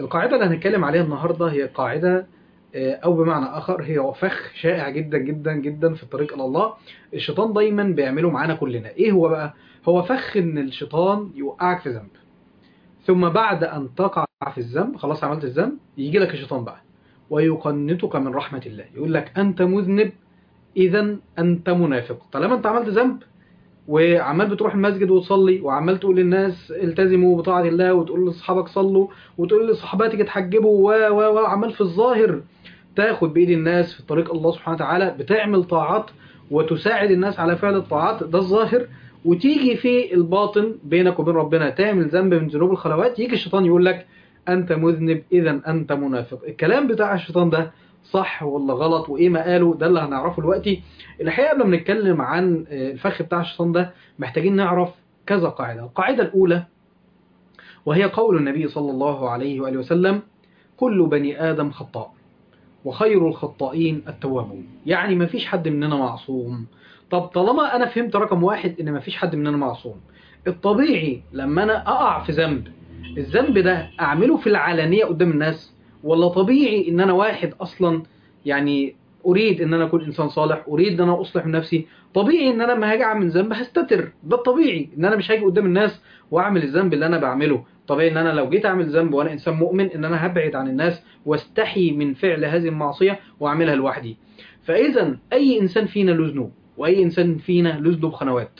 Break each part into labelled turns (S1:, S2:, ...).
S1: القاعدة اللي هنتكلم عليها النهاردة هي قاعدة أو بمعنى آخر هي فخ شائع جدا جدا جدا في الطريق إلى الله. الشيطان دايما بيعمله معانا كلنا. إيه هو بقى؟ هو فخ إن الشيطان يوقعك في ذنب، ثم بعد أن تقع في الذنب خلاص عملت الذنب يجي لك الشيطان بقى ويقنطك من رحمة الله، يقول لك أنت مذنب إذا أنت منافق. طالما أنت عملت ذنب وعمال بتروح المسجد وتصلي وعمال تقول للناس التزموا بطاعة الله وتقول لاصحابك صلوا وتقول لصحباتك اتحجبوا وعمال في الظاهر تاخد بإيد الناس في طريق الله سبحانه وتعالى، بتعمل طاعات وتساعد الناس على فعل الطاعات، ده الظاهر. وتيجي في الباطن بينك وبين ربنا تعمل ذنب من ذنوب الخلوات، يجي الشيطان يقول لك أنت مذنب إذا أنت منافق. الكلام بتاع الشيطان ده صح ولا غلط وإيه ما قاله؟ ده اللي هنعرفه دلوقتي. الحقيقة قبل ما نتكلم عن الفخ بتاع الشيطان ده محتاجين نعرف كذا قاعدة. القاعدة الأولى وهي قول النبي صلى الله عليه وآله وسلم: كل بني آدم خطاء وخير الخطائين التوابون. يعني ما فيش حد مننا معصوم. طب طالما أنا فهمت رقم واحد إن ما فيش حد مننا معصوم، الطبيعي لما أنا أقع في ذنب، الذنب ده أعمله في العلانية قدام الناس، ولا طبيعي إن أنا واحد أصلا يعني أريد إن أنا أكون إنسان صالح، أريد إن أنا أصلح من نفسي، طبيعي إن أنا لما هاجي أعمل ذنب هستتر. ده الطبيعي إن أنا مش هاجي قدام الناس وأعمل الذنب اللي أنا بعمله. طبيعي إن أنا لو جيت أعمل ذنب وأنا إنسان مؤمن إن أنا هبعد عن الناس واستحي من فعل هذه المعصية وأعملها لوحدي. فإذا أي إنسان فينا له ذنوب، وأي إنسان فينا له ذنوب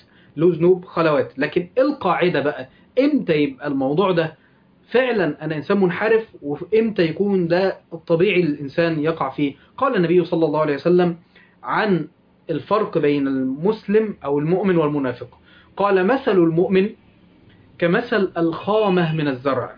S1: خلوات. لكن القاعدة بقى إمتى يبقى الموضوع ده فعلا أنا إنسان منحرف، وإمتى يكون ده الطبيعي الإنسان يقع فيه؟ قال النبي صلى الله عليه وسلم عن الفرق بين المسلم أو المؤمن والمنافق، قال: مثل المؤمن كمثل الخامة من الزرع.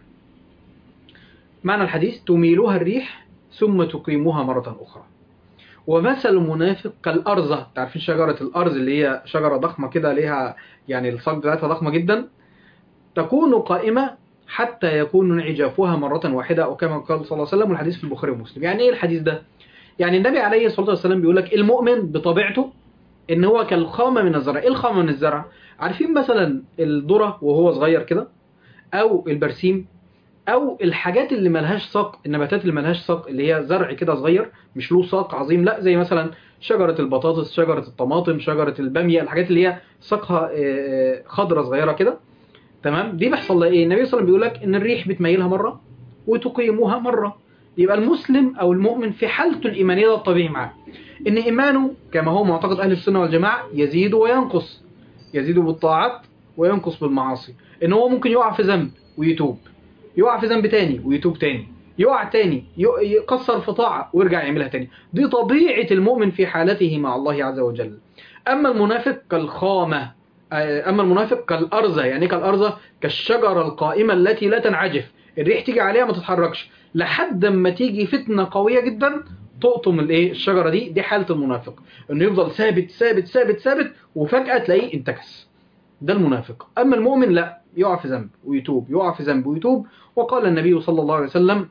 S1: معنى الحديث: تميلها الريح ثم تقيمها مرة أخرى. ومثل المنافق كالأرزة. تعرفين شجرة الأرز اللي هي شجرة ضخمة كده، ليها يعني الساق بتاعتها ضخمة جدا، تكون قائمة حتى يكون انعجافها مرة واحدة، أو كما قال صلى الله عليه وسلم، والحديث في البخاري ومسلم. يعني إيه الحديث ده؟ يعني النبي عليه الصلاة والسلام بيقول لك المؤمن بطبيعته إن هو كالخامة من الزرع. إيه الخامة من الزرع؟ عارفين مثلا الذرة وهو صغير كده، أو البرسيم، أو الحاجات اللي ملهاش ساق، النباتات اللي ملهاش ساق، اللي هي زرع كده صغير مش له ساق عظيم، لا، زي مثلا شجرة البطاطس، شجرة الطماطم، شجرة البامية، الحاجات اللي هي ساقها خضرة صغيرة كده. تمام؟ دي بيحصل لها ايه؟ النبي صلى الله عليه وسلم بيقول لك ان الريح بتميلها مره وتقيمها مره. يبقى المسلم او المؤمن في حالته الايمانيه ده الطبيعي معاه ان ايمانه كما هو معتقد اهل السنه والجماعه يزيد وينقص، يزيد بالطاعات وينقص بالمعاصي. ان هو ممكن يقع في ذنب ويتوب، يقع في ذنب تاني ويتوب تاني، يقع تاني يقصر في طاعه ويرجع يعملها تاني. دي طبيعه المؤمن في حالته مع الله عز وجل. اما المنافق كالخامه، أما المنافق كالأرزة. يعني كالأرزة كالشجرة القائمة التي لا تنعجف، الريح تيجي عليها ما تتحركش لحد ما تيجي فتنة قوية جدا تقطم الشجرة دي. دي حالة المنافق، انه يفضل ثابت ثابت ثابت ثابت وفجأة تلاقيه انتكس. ده المنافق. أما المؤمن لا، يقع في ذنب ويتوب، يقع في ذنب ويتوب. وقال النبي صلى الله عليه وسلم: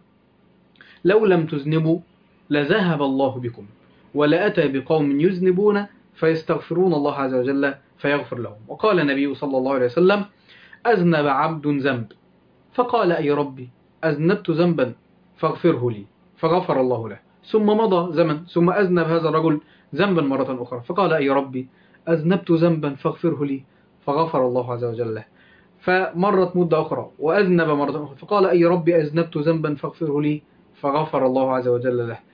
S1: لو لم تذنبوا لذهب الله بكم ولأتى بقوم يذنبون فيستغفرون الله عز وجل فيغفر لهم. وقال النبي صلى الله عليه وسلم: أذنب عبد ذنب فقال: أي ربي أذنبت ذنبا فاغفره لي، فغفر الله له. ثم مضى زمن ثم أذنب هذا الرجل ذنبا مرة أخرى فقال: أي ربي أذنبت ذنبا فاغفره لي، فغفر الله عز وجل له. فمرت مدة أخرى وأذنب مرة أخرى فقال: أي ربي أذنبت ذنبا فاغفره لي، فغفر الله عز وجل له.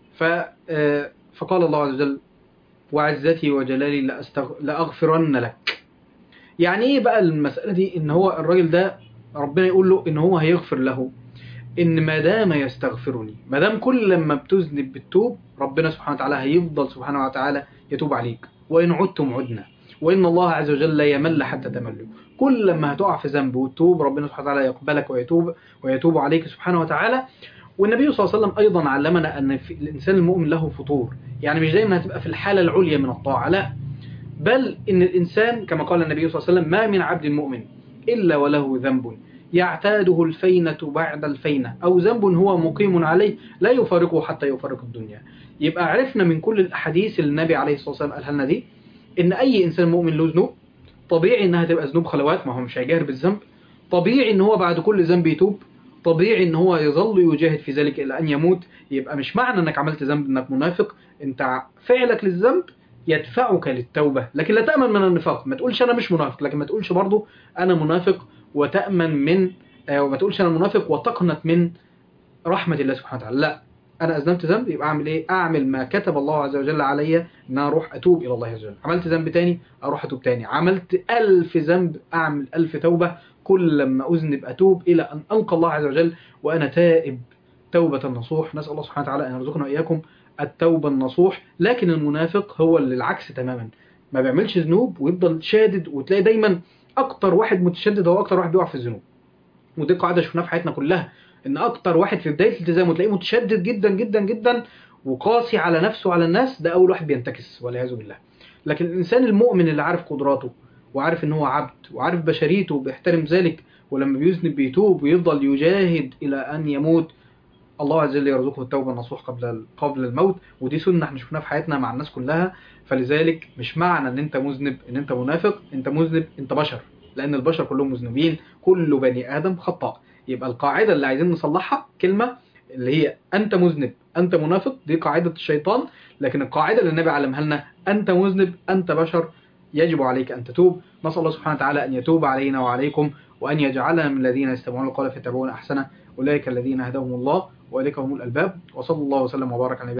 S1: فقال الله عز وجل: وعزتي وجلالي لأغفرن لك. يعني ايه بقى المسألة دي؟ ان هو الراجل ده ربنا يقول له ان هو هيغفر له، ان ما دام يستغفرني، ما دام كل لما بتذنب بتتوب ربنا سبحانه وتعالى هيفضل سبحانه وتعالى يتوب عليك. وإن عدتم عدنا وإن الله عز وجل لا يمل حتى تملوا. كل لما هتقع في ذنب وتتوب ربنا سبحانه وتعالى يقبلك ويتوب عليك سبحانه وتعالى. والنبي صلى الله عليه وسلم أيضا علمنا أن الإنسان المؤمن له فطور، يعني مش دايما هتبقى في الحالة العليا من الطاعة، لا، بل إن الإنسان كما قال النبي صلى الله عليه وسلم: ما من عبد مؤمن إلا وله ذنب يعتاده الفينة بعد الفينة، أو ذنب هو مقيم عليه لا يفارقه حتى يفارق الدنيا. يبقى عرفنا من كل الأحاديث اللي النبي عليه الصلاة والسلام قالها لنا دي إن أي إنسان مؤمن له ذنوب، طبيعي إنها تبقى ذنوب خلوات، ما هو مش هيجاهر بالذنب، طبيعي إن هو بعد كل ذنب يتوب، طبيعي ان هو يظل يجاهد في ذلك الى ان يموت. يبقى مش معنى انك عملت ذنب انك منافق، انت فعلك للذنب يدفعك للتوبة، لكن لا تأمن من النفاق. ما تقولش انا مش منافق، لكن ما تقولش برضو انا منافق وتأمن من وما تقولش انا منافق وتقنط من رحمة الله سبحانه وتعالى. لا، انا اذنبت ذنب يبقى اعمل ايه؟ اعمل ما كتب الله عز وجل علي ان انا اروح اتوب الى الله عز وجل. عملت ذنب تاني اروح اتوب تاني، عملت 1000 ذنب اعمل 1000 توبة، كل لما اذنب اتوب الى ان القى الله عز وجل وانا تائب توبة نصوح. نسأل الله سبحانه وتعالى ان يرزقنا واياكم التوبة النصوح. لكن المنافق هو اللي العكس تماما، ما بيعملش ذنوب ويفضل شادد، وتلاقي دايما اكتر واحد متشدد هو اكتر واحد بيقع في الذنوب. ودي قاعده شفناها في حياتنا كلها، ان اكتر واحد في بدايه الالتزام وتلاقيه متشدد جدا جدا جدا وقاسي على نفسه وعلى الناس، ده اول واحد بينتكس والعياذ بالله. لكن الانسان المؤمن اللي عارف قدراته وعارف ان هو عبد وعارف بشريته وبيحترم ذلك، ولما بيذنب بيتوب ويفضل يجاهد الى ان يموت، الله عز وجل يرزقه التوبه النصوح قبل الموت. ودي سنه احنا شفناها في حياتنا مع الناس كلها. فلذلك مش معنى ان انت مذنب ان انت منافق، انت مذنب، انت بشر، لان البشر كلهم مذنبين، كل بني ادم خطاء. يبقى القاعده اللي عايزين نصلحها كلمه اللي هي انت مذنب انت منافق، دي قاعده الشيطان. لكن القاعده اللي النبي علمها لنا انت مذنب انت بشر، يجب عليك ان تتوب. نسال الله سبحانه وتعالى ان يتوب علينا وعليكم، وان يجعلنا من الذين يستمعون القول فيتبعون احسنه، اولئك الذين هداهم الله واولئك هم الالباب. وصلى الله وسلم وبارك على